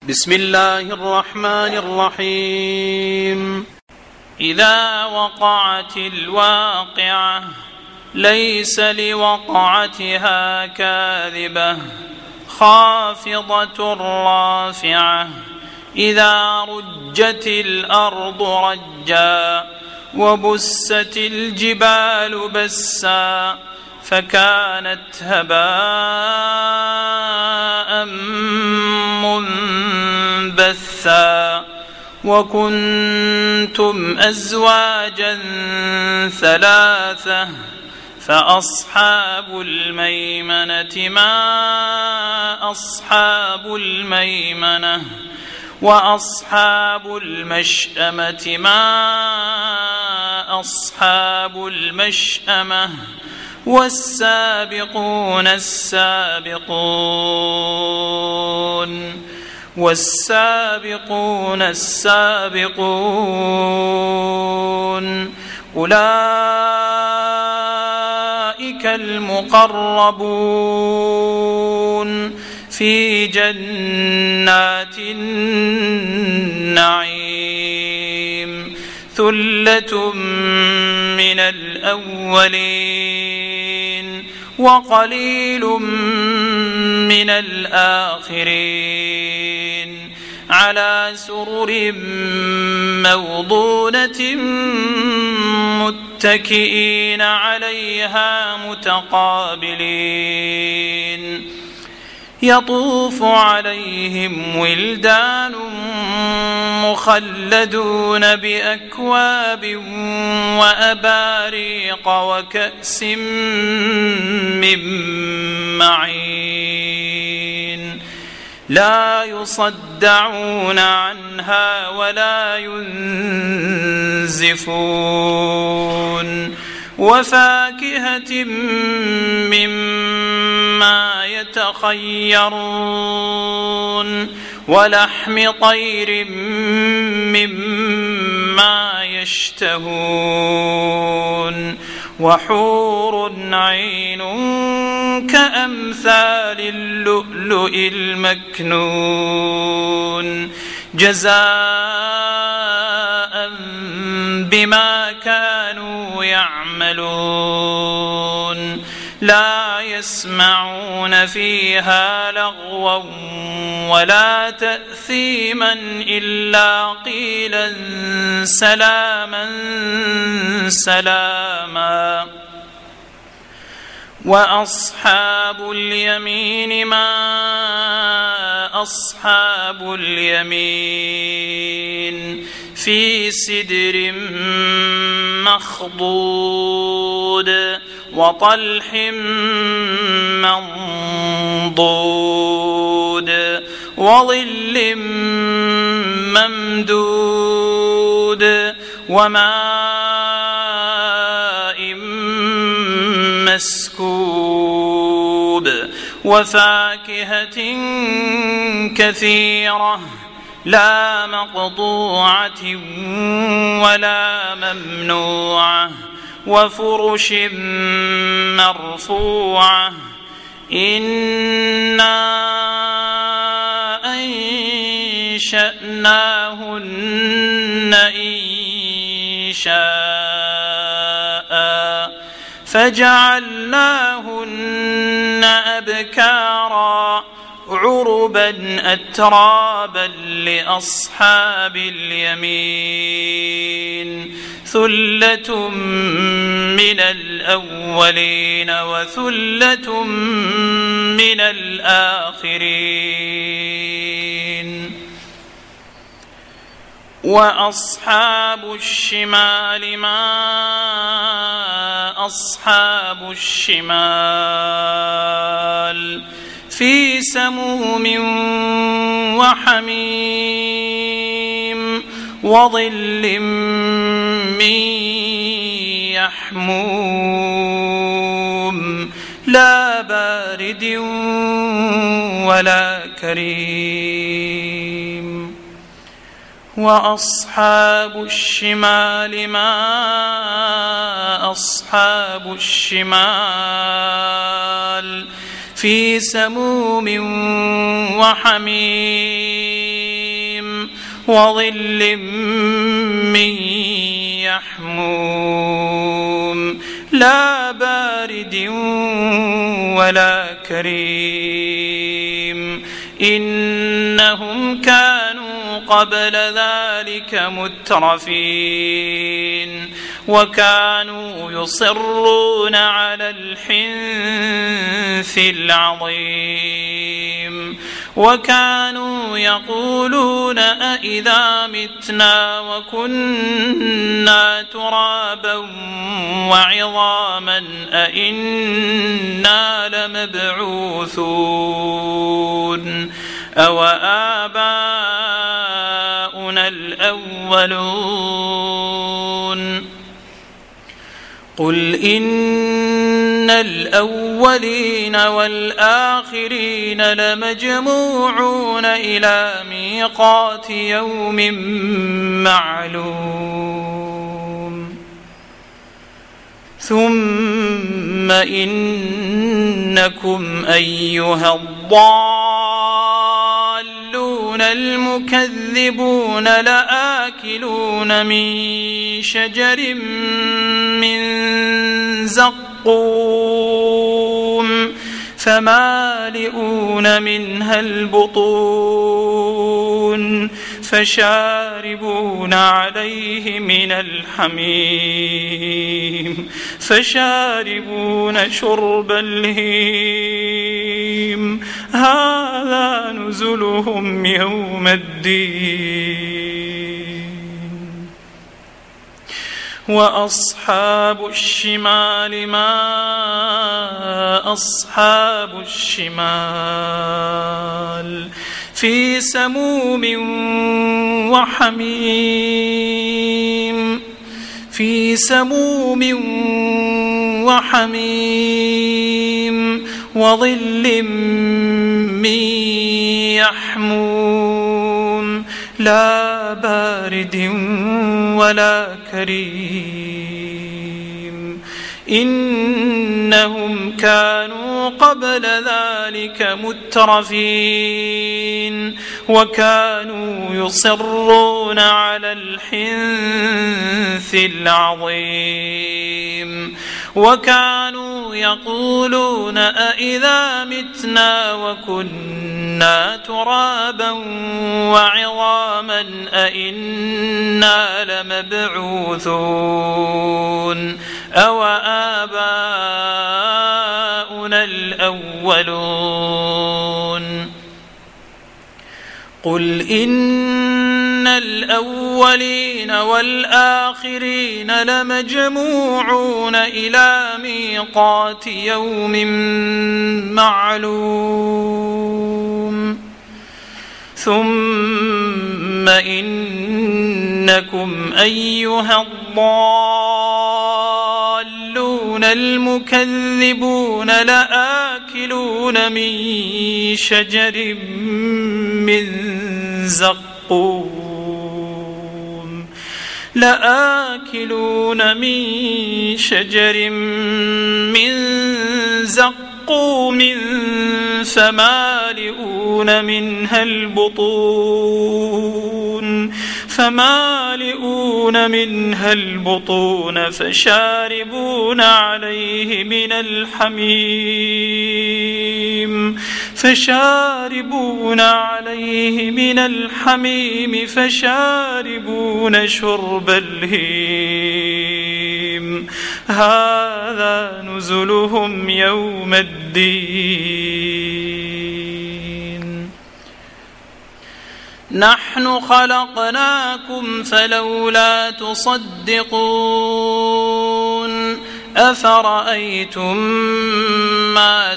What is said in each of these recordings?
بسم الله الرحمن الرحيم. إذا وقعت الواقعة ليس لوقعتها كاذبة خافضة رافعة إذا رجت الأرض رجا وبست الجبال بسا فكانت هباء منبثا وكنتم أزواجا ثلاثة فأصحاب الميمنة ما أصحاب الميمنة وأصحاب المشأمة ما أصحاب المشأمة والسابقون السابقون أولئك المقربون في جنات النعيم ثلة من الأولين وقليل من الآخرين على سرر موضونة متكئين عليها متقابلين يطوف عليهم ولدان مخلدون بأكواب وأباريق وكأس من معين لا يصدعون عنها ولا ينزفون وفاكهة مما يتخيرون ولحم طير مما يشتهون وحور عين كأمثال اللؤلؤ المكنون جزاء بما كانوا يعملون لا يسمعون فيها لغوا ولا تأثيما إلا قيلا سلاما سلاما وأصحاب اليمين ما أصحاب اليمين في سدر مخضود وطلح منضود وظل ممدود وماء مسكوب وفاكهة كثيرة لا مقطوعة ولا ممنوعة وفرش مرفوعة إنا أنشأناهن إنشاء فجعلناهن أبكارا عربا أترابا لأصحاب اليمين ثلة من الأولين وثلة من الآخرين وأصحاب الشمال ما أصحاب الشمال في سموم وحميم وظل من يحموم لا بارد ولا كريم وأصحاب الشمال ما أصحاب الشمال في سموم وحميم وظل من يحموم لا بارد ولا كريم إنهم كانوا قبل ذلك مترفين وكانوا يصرون على الحنث العظيم وكانوا يقولون أإذا متنا وكنا ترابا وعظاما أإنا لمبعوثون أو آباؤنا الأولون قل إن الأولين والآخرين لمجموعون إلى ميقات يوم معلوم ثم إنكم أيها الضالون المكذبون لآكلون من شجر من زقوم فمالئون منها البطون فشاربون عليه من الحميم فشاربون شرب الهيم هذا نزلهم يوم الدين وأصحاب الشمال ما أصحاب الشمال في سموم وحميم في سموم وحميم وظل من يحموم لا بارد ولا كريم إنهم كانوا قبل ذلك مترفين وكانوا يصرون على الحنث العظيم وكانوا يقولون أإذا متنا وكنا ترابا وعظاما أإنا لمبعوثون أو آباؤنا الأولون قل إن الأولين والآخرين لمجموعون إلى ميقات يوم معلوم ثم إنكم أيها الضالون المكذبون لآكلون من شجر من زقوم لآكلون من شجر من زقوم فمالئون منها البطون فشاربون عليه من الحميم فشاربون شرب الهيم هذا نزلهم يوم الدين نحن خلقناكم فلولا تصدقون أفرأيتم ما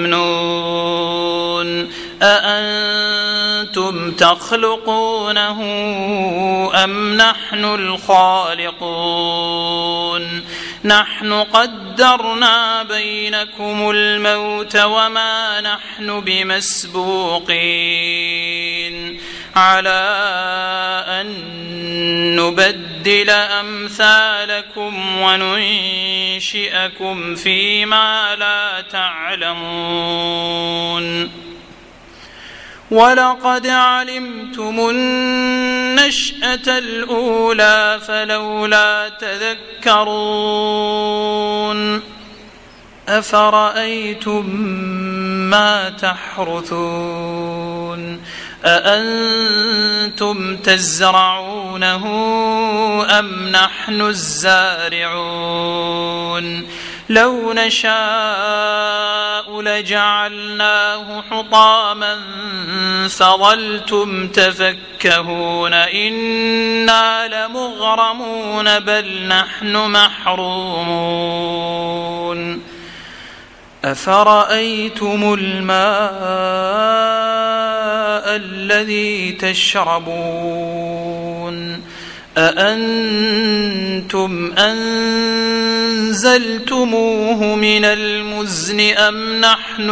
تمنون أأنتم تخلقونه أم نحن الخالقون نحن قدرنا بينكم الموت وما نحن بمسبوقين على أن نبدل أمثالكم وننشئكم فيما لا تعلمون ولقد علمتم النشأة الأولى فلولا تذكرون أفرأيتم ما تحرثون أأنتم تزرعونه أم نحن الزارعون لو نشاء لجعلناه حطاما فظلتم تفكهون إنا لمغرمون بل نحن محرومون أفرأيتم الماء الذي تشربون أأنتم أنزلتموه من المزن أم نحن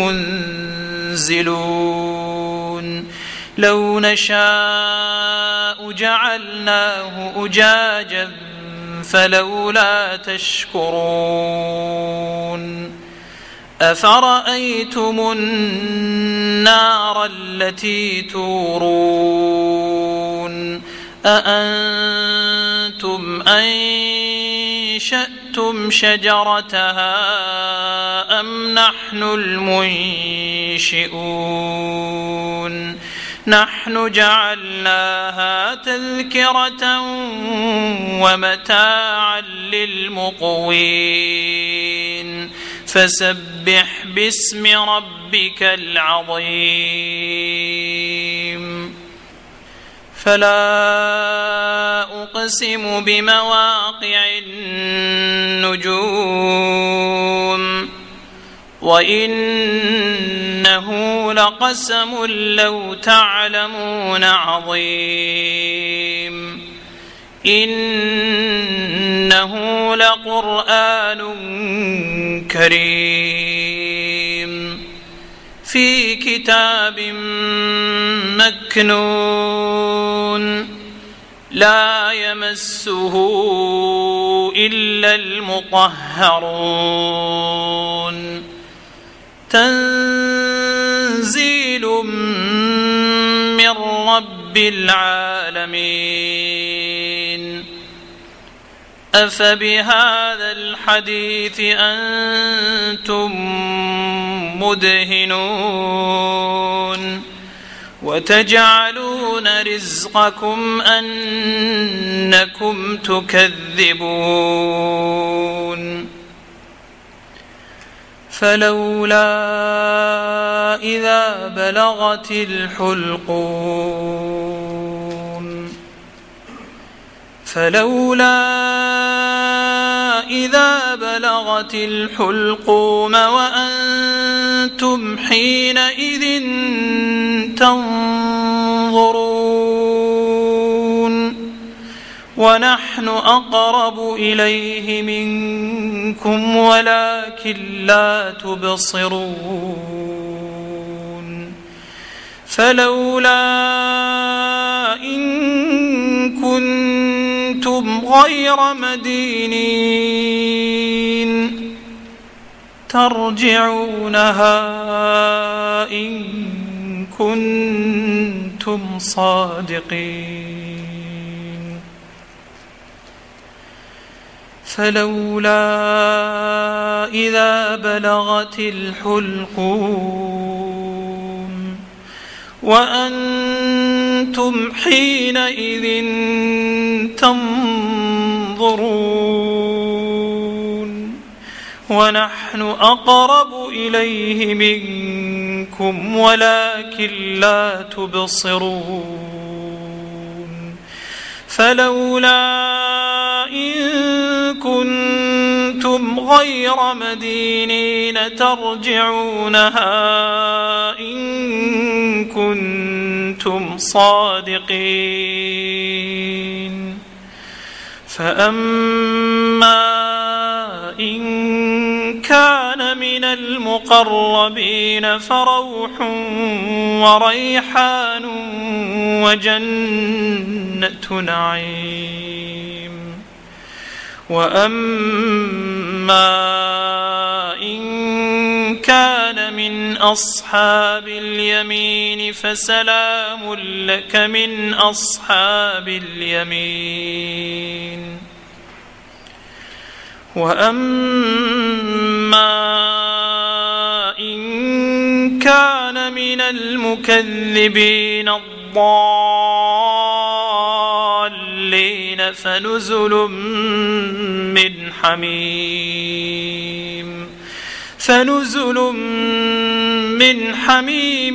المنزلون لو نشاء جعلناه أجاجا فلولا تشكرون أفرأيتم النار التي تورون أأنتم أنشأتم شجرتها أم نحن المنشئون نحن جعلناها تذكرة ومتاعا للمقوين فسبح باسم ربك العظيم فلا أقسم بمواقع النجوم وإنه لقسم لو تعلمون عظيم إنه لقرآن كريم في كتاب مكنون لا يمسه إلا المطهرون تنزيل من رب العالمين أفبهذا الحديث أنتم مدهنون وتجعلون رزقكم أنكم تكذبون فلولا إذا بلغت الحلقوم وأنتم حينئذ تنظرون ونحن أقرب إليه منكم ولكن لا تبصرون فلولا إن كنتم غير مدينين ترجعونها إن كنتم صادقين فلولا إذا بلغت الحلقوم وأنتم حينئذ تنظرون ونحن أقرب إليه منكم ولكن لا تبصرون فلولا إن كنتم غير مدينين ترجعونها إن كنتم صادقين فأما إن كان من المقربين فروح وريحان وجنة نعيم وأما إن كان من أصحاب اليمين فسلام لك من أصحاب اليمين. وأما إن كان من المكذبين الضالين فنزل من حميم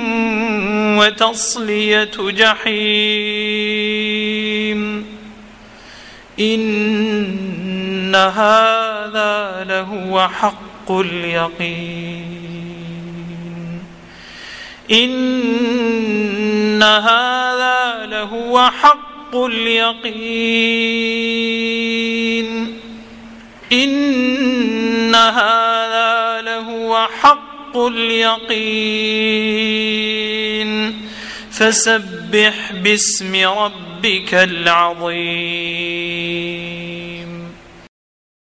وتصلية جحيم. إن هذا لهو حق اليقين. إن هذا لهو حق اليقين. إن هذا لهو حق اليقين. فسبح باسم ربك العظيم.